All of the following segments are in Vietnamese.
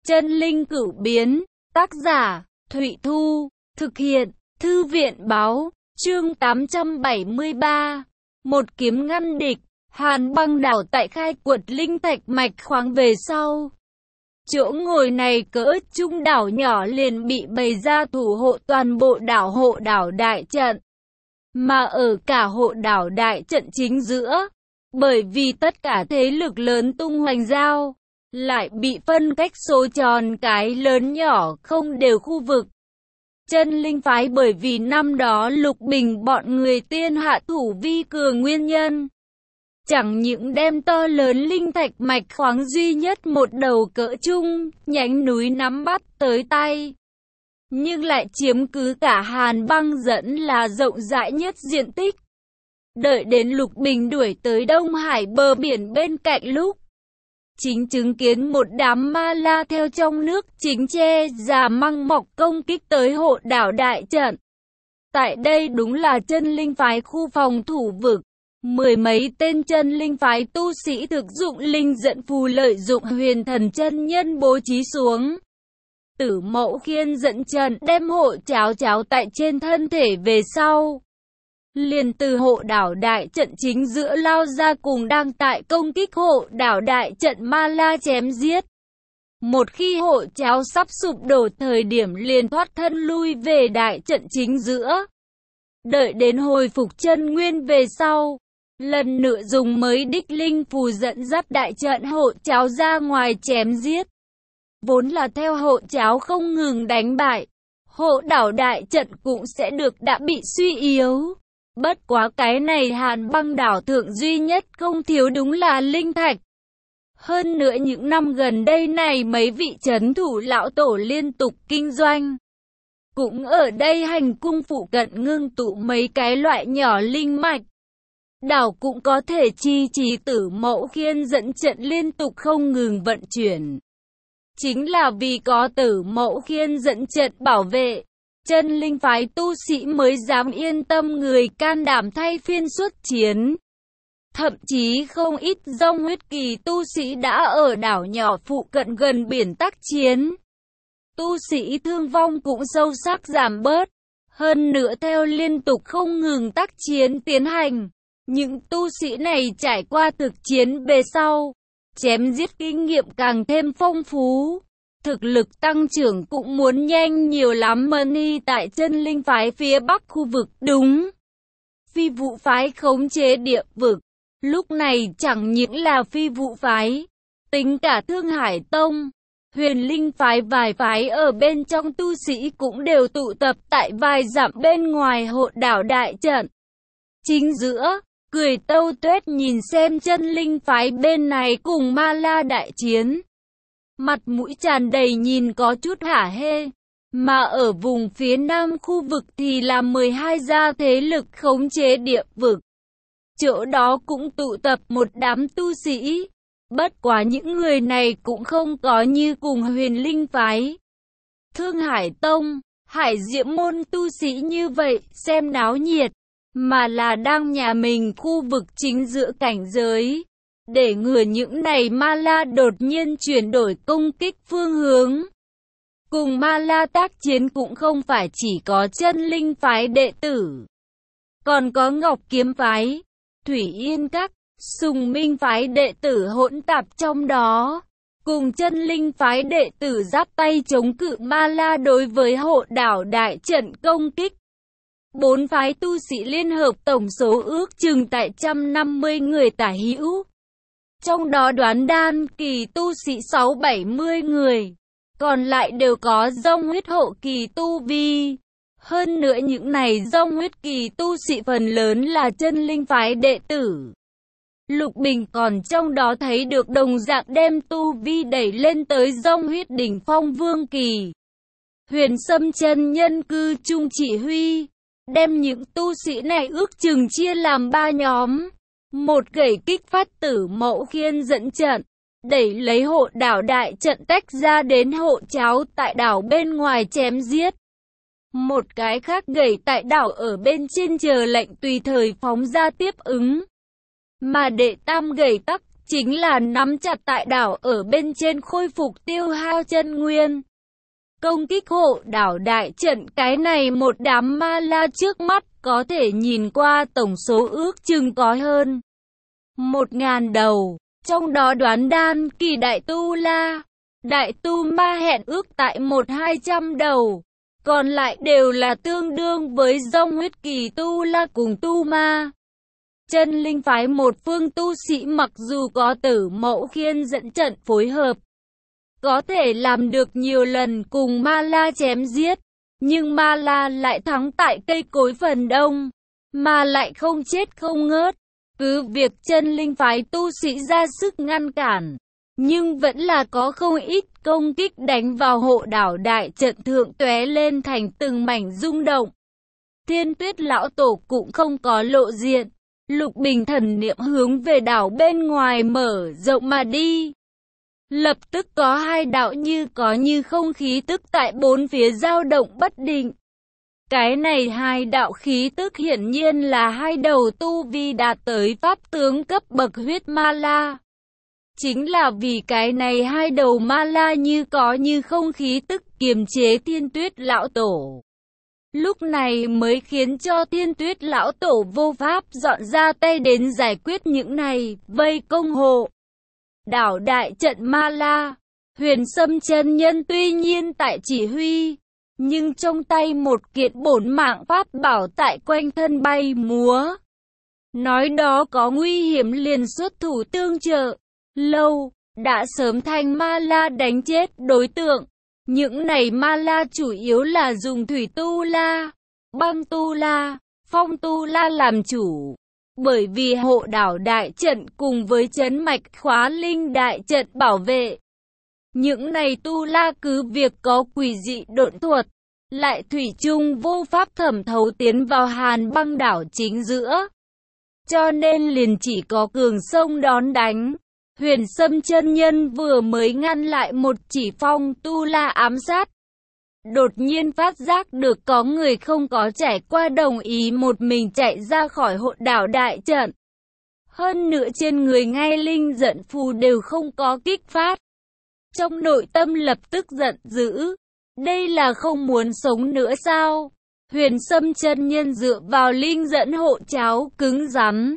Chân linh cửu biến, tác giả, Thụy Thu, thực hiện, Thư viện báo, chương 873. Một kiếm ngăn địch, Hàn Băng đảo tại khai quật linh thạch mạch khoáng về sau. Chỗ ngồi này cỡ trung đảo nhỏ liền bị bày ra thủ hộ toàn bộ hộ đảo đại trận. Mà ở cả hộ đảo đại trận chính giữa, bởi vì tất cả thế lực lớn tung hoành giao, lại bị phân cách số tròn cái lớn nhỏ không đều khu vực. Chân linh phái bởi vì năm đó Lục Bình bọn người tiên hạ thủ vi cường nguyên nhân, chẳng những đem to lớn linh thạch mạch khoáng duy nhất một đầu cỡ trung, nhánh núi nắm bắt tới tay, nhưng lại chiếm cứ cả Hàn Băng dẫn là rộng rãi nhất diện tích. Đợi đến Lục Bình đuổi tới Đông Hải bờ biển bên cạnh lúc, chính chứng kiến một đám ma la theo trong nước chính che già măng mọc công kích tới hộ đảo đại trận. Tại đây đúng là chân linh phái khu phòng thủ vực. Mười mấy tên chân linh phái tu sĩ thực dụng linh dẫn phù lợi dụng huyền thần chân nhân bố trí xuống. Tử Mẫu Khiên dẫn trận đem hộ cháo tại trên thân thể về sau, liền từ hộ đảo đại trận chính giữa lao ra cùng đang tại công kích hộ đảo đại trận ma la chém giết. Một khi hộ cháo sắp sụp đổ thời điểm liền thoát thân lui về đại trận chính giữa. Đợi đến hồi phục chân nguyên về sau, lần nữa dùng mới đích linh phù dẫn dắt đại trận hộ cháo ra ngoài chém giết. Vốn là theo hộ cháo không ngừng đánh bại, hộ đảo đại trận cũng sẽ đã bị suy yếu. Bất quá cái này Hàn Băng đảo thượng duy nhất không thiếu đúng là linh thạch. Hơn nữa những năm gần đây này mấy vị trấn thủ lão tổ liên tục kinh doanh, cũng ở đây hành cung phụ cận ngưng tụ mấy cái loại nhỏ linh mạch. Đảo cũng có thể chi trì Tử Mẫu Khiên dẫn trận liên tục không ngừng vận chuyển. Chính là vì có Tử Mẫu Khiên dẫn trận bảo vệ, chân linh phái tu sĩ mới dám yên tâm người can đảm thay phiên xuất chiến. Thậm chí không ít dông huyết kỳ tu sĩ đã ở đảo nhỏ phụ cận gần biển tác chiến. Tu sĩ thương vong cũng sâu sắc giảm bớt. Hơn nữa theo liên tục không ngừng tác chiến tiến hành, những tu sĩ này trải qua thực chiến về sau, chém giết kinh nghiệm càng thêm phong phú. Thực lực tăng trưởng cũng muốn nhanh nhiều lắm. Mani tại chân linh phái phía bắc khu vực đúng. Phi vụ phái khống chế địa vực. Lúc này chẳng những là phi vụ phái, tính cả Thương Hải Tông, Huyền Linh phái vài phái ở bên trong tu sĩ cũng đều tụ tập tại vài dặm bên ngoài hộ đảo đại trận. Chính giữa, Cười Tâu Tuyết nhìn xem chân linh phái bên này cùng ma la đại chiến. Mặt mũi tràn đầy nhìn có chút hả hê. Mà ở vùng phía nam khu vực thì là 12 gia thế lực khống chế địa vực. Chỗ đó cũng tụ tập một đám tu sĩ. Bất quá những người này cũng không có như cùng Huyền Linh phái, Thương Hải Tông, Hải Diễm môn tu sĩ như vậy xem náo nhiệt, mà là đang nhà mình khu vực chính giữa cảnh giới, để ngừa những này ma la đột nhiên chuyển đổi công kích phương hướng. Cùng ma la tác chiến cũng không phải chỉ có chân linh phái đệ tử, còn có Ngọc Kiếm phái, Thủy Yên các, Sùng Minh phái đệ tử hỗn tạp trong đó, cùng chân linh phái đệ tử giáp tay chống cự ma la đối với hộ đảo đại trận công kích. Bốn phái tu sĩ liên hợp tổng số ước chừng tại 150 người tả hữu. Trong đó đoán đan kỳ tu sĩ 6-70 người, còn lại đều có dông huyết hộ kỳ tu vi. Hơn nữa những này dông huyết kỳ tu sĩ phần lớn là chân linh phái đệ tử. Lục Bình còn trong đó thấy được đồng dạng đem tu vi đẩy lên tới dông huyết đỉnh phong vương kỳ. Huyền Sâm chân nhân cư trung chỉ huy, đem những tu sĩ này ước chừng chia làm 3 nhóm. Một gẩy kích phát Tử Mẫu Khiên dẫn trận, đẩy lấy hộ đảo đại trận tách ra đến hộ cháo tại đảo bên ngoài chém giết. Một cái khác gẩy tại đảo ở bên trên chờ lệnh tùy thời phóng ra tiếp ứng. Mà đệ tam gẩy tắc chính là nắm chặt tại đảo ở bên trên khôi phục tiêu hao chân nguyên. Công kích hộ đảo đại trận, cái này một đám ma la trước mắt có thể nhìn qua tổng số ước chừng có hơn 1000 đầu, trong đó đoán đan kỳ đại tu la, đại tu ma hẹn ước tại 1-200 đầu, còn lại đều là tương đương với dòng huyết kỳ tu la cùng tu ma. Chân linh phái một phương tu sĩ mặc dù có Tử Mẫu Khiên dẫn trận phối hợp, có thể làm được nhiều lần cùng ma la chém giết, nhưng ma la lại thắng tại cây cối phần đông, mà lại không chết không ngớt. Cứ việc chân linh phái tu sĩ ra sức ngăn cản, nhưng vẫn là có không ít công kích đánh vào hộ đảo đại trận thượng tóe lên thành từng mảnh rung động. Thiên Tuyết lão tổ cũng không có lộ diện, Lục Bình thần niệm hướng về đảo bên ngoài mở rộng mà đi. Lập tức có hai đạo như có như không khí tức tại bốn phía dao động bất định. Cái này hai đạo khí tức hiển nhiên là hai đầu tu vi đạt tới pháp tướng cấp bậc huyết ma la. Chính là vì cái này hai đầu ma la như có như không khí tức kiềm chế Thiên Tuyết lão tổ. Lúc này mới khiến cho Thiên Tuyết lão tổ vô pháp dọn ra tay đến giải quyết những này vây công hộ đảo đại trận ma la. Huyền Sâm chân nhân tuy nhiên tại chỉ huy, nhưng trong tay một kiện bổn mạng pháp bảo tại quanh thân bay múa. Nói đó có nguy hiểm liền xuất thủ tương trợ. Lâu, đã sớm thành ma la đánh chết đối tượng. Những này ma la chủ yếu là dùng thủy tu la, băng tu la, phong tu la làm chủ. Bởi vì hộ đảo đại trận cùng với trấn mạch khóa linh đại trận bảo vệ. Những này tu la cứ việc có quỷ dị độn thuật, lại thủy chung vô pháp thẩm thấu tiến vào hàn băng đảo chính giữa. Cho nên liền chỉ có cường sông đón đánh. Huyền Sâm chân nhân vừa mới ngăn lại một chỉ phong tu la ám sát. Đột nhiên phát giác được có người không có trải qua đồng ý một mình chạy ra khỏi hộ đảo đại trận. Hơn nữa trên người ngay linh giận phù đều không có kích phát. Trong nội tâm lập tức giận dữ. Đây là không muốn sống nữa sao? Huyền Sâm chân nhân dựa vào linh dẫn hộ cháo cứng rắn.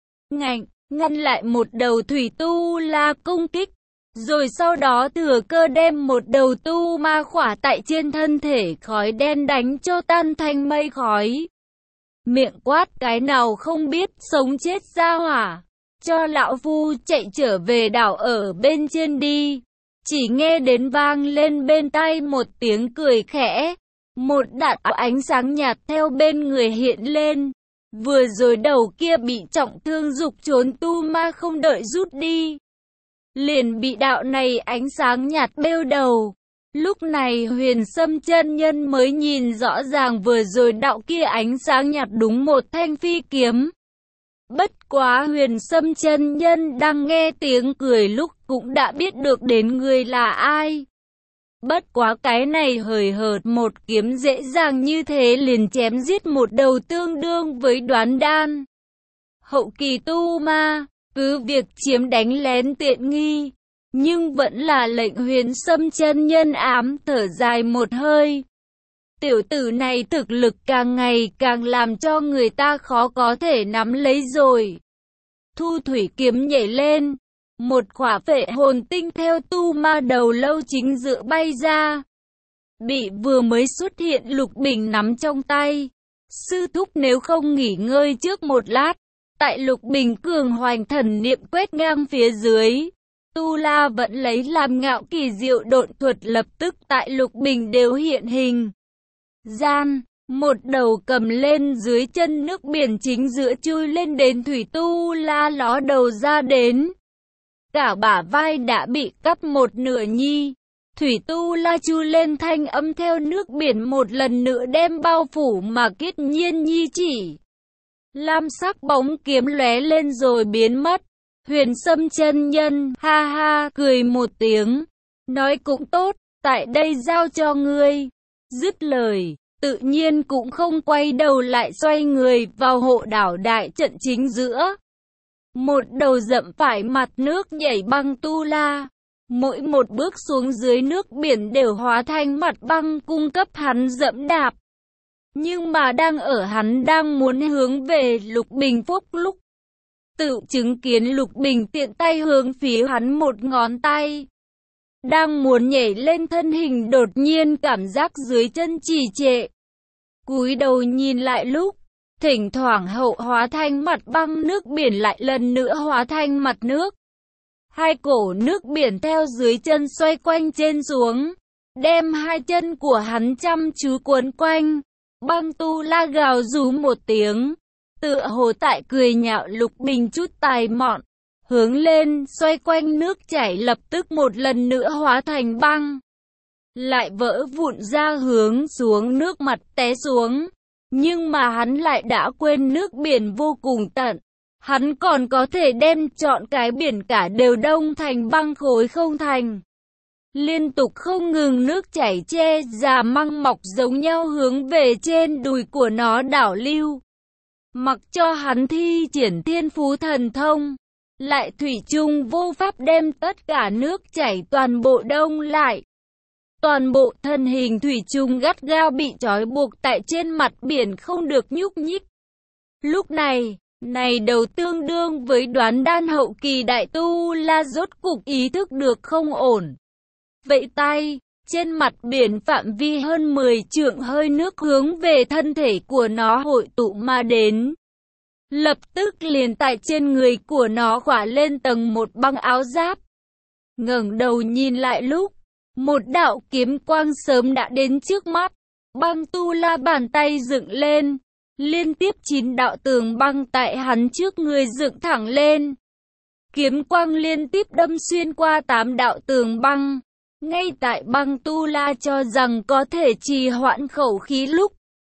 Ngăn lại một đầu thủy tu la công kích. Rồi sau đó thừa cơ đem một đầu tu ma khỏa tại trên thân thể khói đen đánh cho tan thành mây khói. Miệng quát cái nào không biết sống chết ra hỏa. Cho lão phu chạy trở về đảo ở bên trên đi. Chỉ nghe đến vang lên bên tai một tiếng cười khẽ. Một đạo ánh sáng nhạt theo bên người hiện lên. Vừa rồi đầu kia bị trọng thương dục trốn tu ma không đợi rút đi, liền bị đạo này ánh sáng nhạt bêu đầu. Lúc này Huyền Sâm chân nhân mới nhìn rõ ràng vừa rồi đạo kia ánh sáng nhạt đúng một thanh phi kiếm. Bất quá Huyền Sâm chân nhân đang nghe tiếng cười lúc cũng đã biết được đến người là ai. Bất quá cái này hời hợt một kiếm dễ dàng như thế liền chém giết một đầu tương đương với đoán đan hậu kỳ tu ma. Cứ việc chiếm đánh lén tiện nghi, nhưng vẫn là lệnh Huyền Sâm chân nhân ám thở dài một hơi. Tiểu tử này thực lực càng ngày càng làm cho người ta khó có thể nắm lấy rồi. Thu thủy kiếm nhảy lên, một khỏa phệ hồn tinh theo tu ma đầu lâu chính giữa bay ra. Bị vừa mới xuất hiện Lục Bình nắm trong tay. Sư thúc nếu không nghỉ ngơi trước một lát. Tại Lục Bình cường hoành thần niệm quét ngang phía dưới. Tu la vẫn lấy làm ngạo kỳ diệu độn thuật lập tức tại Lục Bình đều hiện hình. Một đầu cầm lên dưới chân nước biển chính giữa chui lên đến thủy tu la ló đầu ra đến. Cả bả vai đã bị cắt một nửa nhi. Thủy tu la chui lên thanh âm theo nước biển một lần nữa đem bao phủ mà kết nhiên nhi chỉ. Lam sắc bóng kiếm lóe lên rồi biến mất. Huyền Sâm chân nhân ha ha cười một tiếng, nói cũng tốt, tại đây giao cho ngươi. Dứt lời, tự nhiên cũng không quay đầu lại xoay người vào hộ đảo đại trận chính giữa. một đầu dậm phải mặt nước nhảy băng tu la. Mỗi một bước xuống dưới nước biển đều hóa thành mặt băng cung cấp hắn dẫm đạp. Nhưng mà hắn đang muốn hướng về Lục Bình Phúc lúc tự chứng kiến Lục Bình tiện tay hướng phía hắn một ngón tay. Đang muốn nhảy lên, thân hình đột nhiên cảm giác dưới chân trì trệ. Cúi đầu nhìn lại lúc, thỉnh thoảng hậu hóa thành mặt băng, nước biển lại lần nữa hóa thành mặt nước. Hai cổ nước biển theo dưới chân xoay quanh trên xuống, đem hai chân của hắn chăm chú cuốn quanh. Băng tu la gào rú một tiếng, tựa hồ tại cười nhạo Lục Bình chút tài mọn. Hướng lên, xoay quanh nước chảy lập tức một lần nữa hóa thành băng. Lại vỡ vụn ra hướng xuống nước mặt té xuống. Nhưng mà hắn lại đã quên nước biển vô cùng tận. Hắn còn có thể đem trọn cái biển cả đều đông thành băng khối không thành. Liên tục không ngừng nước chảy che ra măng mọc giống nhau hướng về trên đùi của nó đảo lưu. Mặc cho hắn thi triển thiên phú thần thông, lại thủy chung vô pháp đem tất cả nước chảy toàn bộ đông lại. Toàn bộ thân hình thủy chung gắt gao bị trói buộc tại trên mặt biển không được nhúc nhích. Lúc này đầu tương đương với Đoán Đan hậu kỳ đại tu la rốt cục ý thức được không ổn. Vẫy tay, trên mặt biển phạm vi hơn 10 trượng hơi nước hướng về thân thể của nó hội tụ mà đến. Lập tức liền tại trên người của nó khỏa lên tầng một băng áo giáp. Ngẩng đầu nhìn lại lúc, một đạo kiếm quang sớm đã đến trước mắt. Băng tu la bàn tay dựng lên, liên tiếp 9 đạo tường băng tại hắn trước người dựng thẳng lên. Kiếm quang liên tiếp đâm xuyên qua 8 đạo tường băng. Ngay tại băng tu la cho rằng có thể trì hoãn khẩu khí lúc,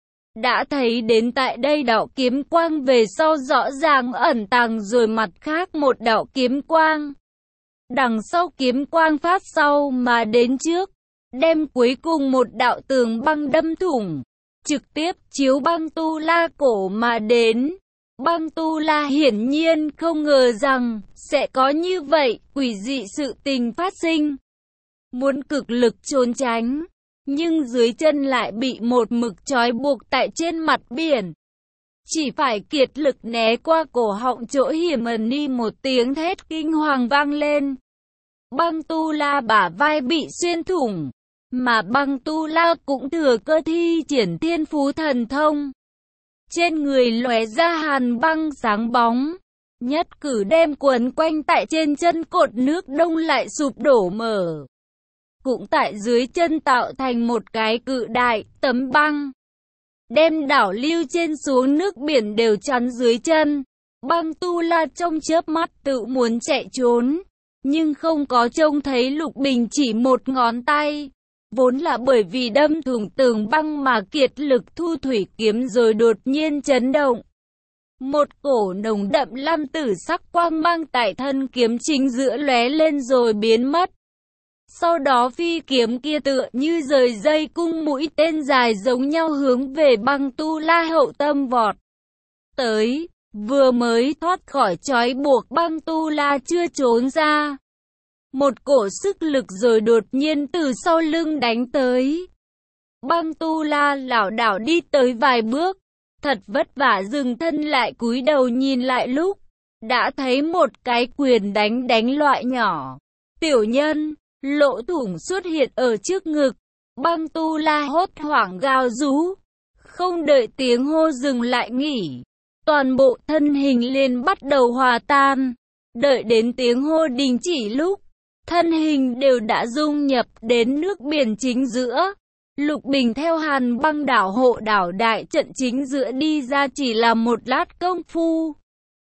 đã thấy đến tại đây đạo kiếm quang về sau rõ ràng ẩn tàng rồi mặt khác một đạo kiếm quang. Đằng sau kiếm quang phát sau mà đến trước, đem cuối cùng một đạo tường băng đâm thủng, trực tiếp chiếu băng tu la cổ mà đến. Băng tu la hiển nhiên không ngờ rằng sẽ có như vậy quỷ dị sự tình phát sinh. Muốn cực lực trốn tránh, nhưng dưới chân lại bị một mực trói buộc tại trên mặt biển. Chỉ phải kiệt lực né qua cổ họng chỗ hiểm ẩn đi, một tiếng thét kinh hoàng vang lên. Băng tu la bả vai bị xuyên thủng, mà băng tu la cũng thừa cơ thi triển thiên phú thần thông. Trên người lóe ra hàn băng sáng bóng, nhất cử đem quấn quanh tại trên chân cột nước đông lại sụp đổ mở. Cũng tại dưới chân tạo thành một cái cự đại tấm băng, đem đảo lưu trên xuống nước biển đều chắn dưới chân. Băng tu la trong chớp mắt tự muốn chạy trốn, nhưng không có trông thấy Lục Bình chỉ một ngón tay. Vốn là bởi vì đâm thủng tường băng mà kiệt lực thu thủy kiếm rồi đột nhiên chấn động. Một cổ nồng đậm lam tử sắc quang mang tại thân kiếm chính giữa lóe lên rồi biến mất. Sau đó phi kiếm kia tựa như rời dây cung mũi tên dài giống nhau hướng về băng tu la hậu tâm vọt tới. Vừa mới thoát khỏi trói buộc, băng tu la chưa trốn ra, một cổ sức lực rồi đột nhiên từ sau lưng đánh tới. Băng tu la lảo đảo đi tới vài bước, thật vất vả dừng thân lại, cúi đầu nhìn lại lúc, đã thấy một cái quyền đánh loại nhỏ. Tiểu nhân, lỗ thủng xuất hiện ở trước ngực. Băng tu la hốt hoảng gào rú, không đợi tiếng hô dừng lại nghỉ, toàn bộ thân hình liền bắt đầu hòa tan. Đợi đến tiếng hô đình chỉ lúc, thân hình đều đã dung nhập đến nước biển chính giữa. Lục Bình theo hàn băng đảo hộ đảo đại trận chính giữa đi ra chỉ là một lát công phu.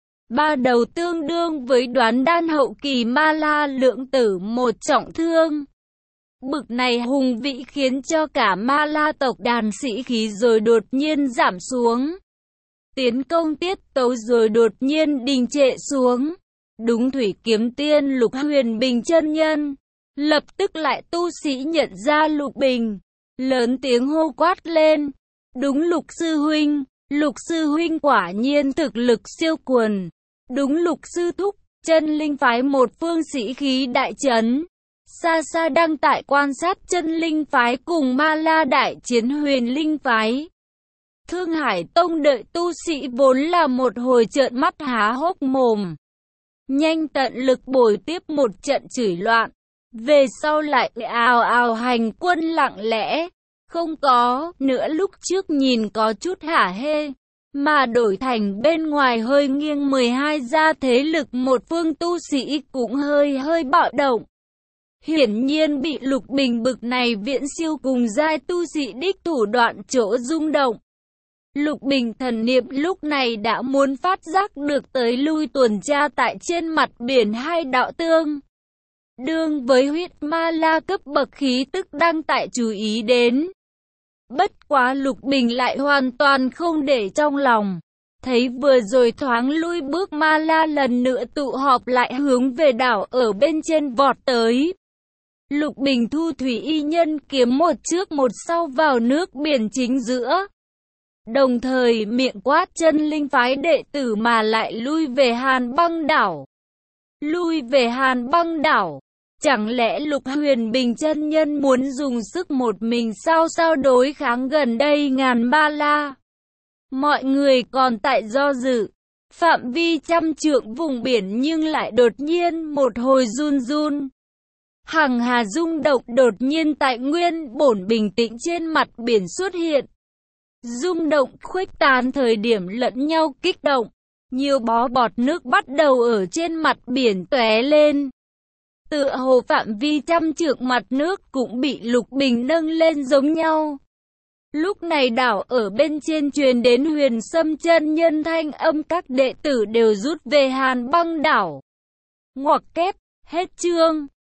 Ba đầu tương đương với Đoán Đan hậu kỳ ma la lượng tử một trọng thương. Bực này hùng vĩ khiến cho cả ma la tộc đàn sĩ khí rồi đột nhiên giảm xuống. Tiến công tiết tấu rồi đột nhiên đình trệ xuống. Đúng thủy kiếm tiên Lục Huyền Bình chân nhân, lập tức lại tu sĩ nhận ra Lục Bình, lớn tiếng hô quát lên. Đúng Lục sư huynh quả nhiên thực lực siêu quần. Đúng Lục sư thúc, Chân Linh phái một phương sĩ khí đại trấn. Xa xa đang tại quan sát Chân Linh phái cùng Ma La đại chiến Huyền Linh phái. Thương Hải Tông đợi tu sĩ vốn là một hồi trợn mắt há hốc mồm. Nhanh tận lực bồi tiếp một trận chửi loạn. Về sau lại ào ào hành quân lặng lẽ. Không có nữa lúc trước nhìn có chút hả hê. Mà đổi thành bên ngoài hơi nghiêng 12 gia thế lực một phương tu sĩ cũng hơi bạo động. Hiển nhiên bị Lục Bình bực này viễn siêu cùng giai tu sĩ đích thủ đoạn chỗ rung động. Lục Bình thần niệm lúc này đã muốn phát giác được tới lui tuần tra tại trên mặt biển hai đạo tương. Đương với huyết ma la cấp bậc khí tức đang tại chú ý đến. Bất quá Lục Bình lại hoàn toàn không để trong lòng. Thấy vừa rồi thoáng lui bước ma la lần nữa tụ họp lại hướng về đảo ở bên trên vọt tới. Lục Bình thu thủy y nhân kiếm một trước một sau vào nước biển chính giữa. Đồng thời miệng quát Chân Linh phái đệ tử mà lại lui về Hàn Băng đảo. Lui về Hàn Băng đảo. Chẳng lẽ Lục Huyền Bình chân nhân muốn dùng sức một mình sao đối kháng gần đây ngàn ma la? Mọi người còn tại do dự. Phạm vi trăm trượng vùng biển nhưng lại đột nhiên một hồi run run. Hằng hà rung động đột nhiên tại nguyên bổn bình tĩnh trên mặt biển xuất hiện. Rung động khuếch tán thời điểm lẫn nhau kích động. Nhiều bó bọt nước bắt đầu ở trên mặt biển tóe lên. Tựa hồ phạm vi trăm trượng mặt nước cũng bị Lục Bình nâng lên giống nhau. Lúc này đảo ở bên trên truyền đến Huyền Sâm chân nhân thanh âm các đệ tử đều rút về Hàn Băng đảo. Ngoặc kép, hết chương.